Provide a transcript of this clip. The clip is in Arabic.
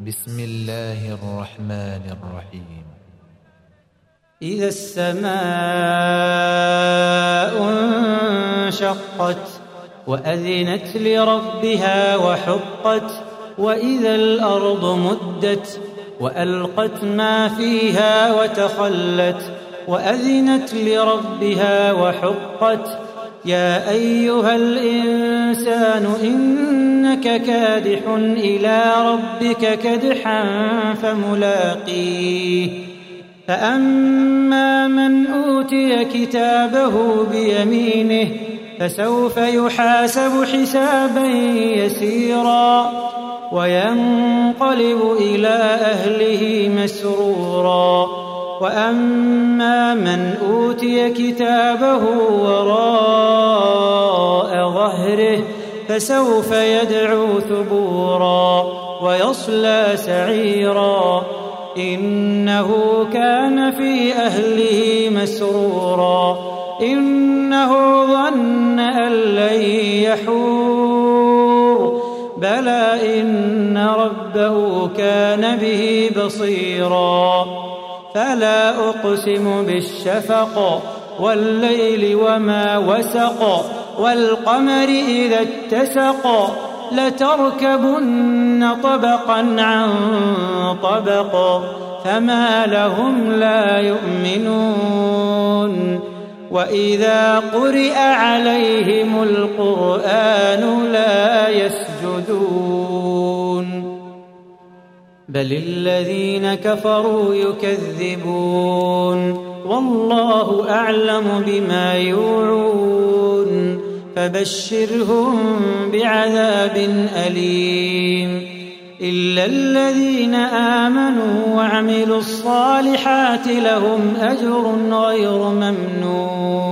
بسم الله الرحمن الرحيم. إذا السماء انشقت وأذنت لربها وحقت وإذا الأرض مدت وألقت ما فيها وتخلت وأذنت لربها وحقت يا أيها الإنسان إنك كادح إلى ربك كدحا فملاقيه فأما من أوتي كتابه بيمينه فسوف يحاسب حسابا يسيرا وينقلب إلى أهله مسرورا وأما من أوتي كتابه وراء ظهره فسوف يدعو ثبورا ويصلى سعيرا إنه كان في أهله مسرورا إنه ظن أن لن يحور بلى إن ربه كان به بصيرا فلا أقسم بالشفق والليل وما وسق والقمر إذا اتسق لتركبن طبقا عن طبق فما لهم لا يؤمنون وإذا قرئ عليهم القرآن لا يسجدون بل الذين كفروا يكذبون والله أعلم بما يوعون فبشرهم بعذاب أليم إلا الذين آمنوا وعملوا الصالحات لهم أجر غير ممنون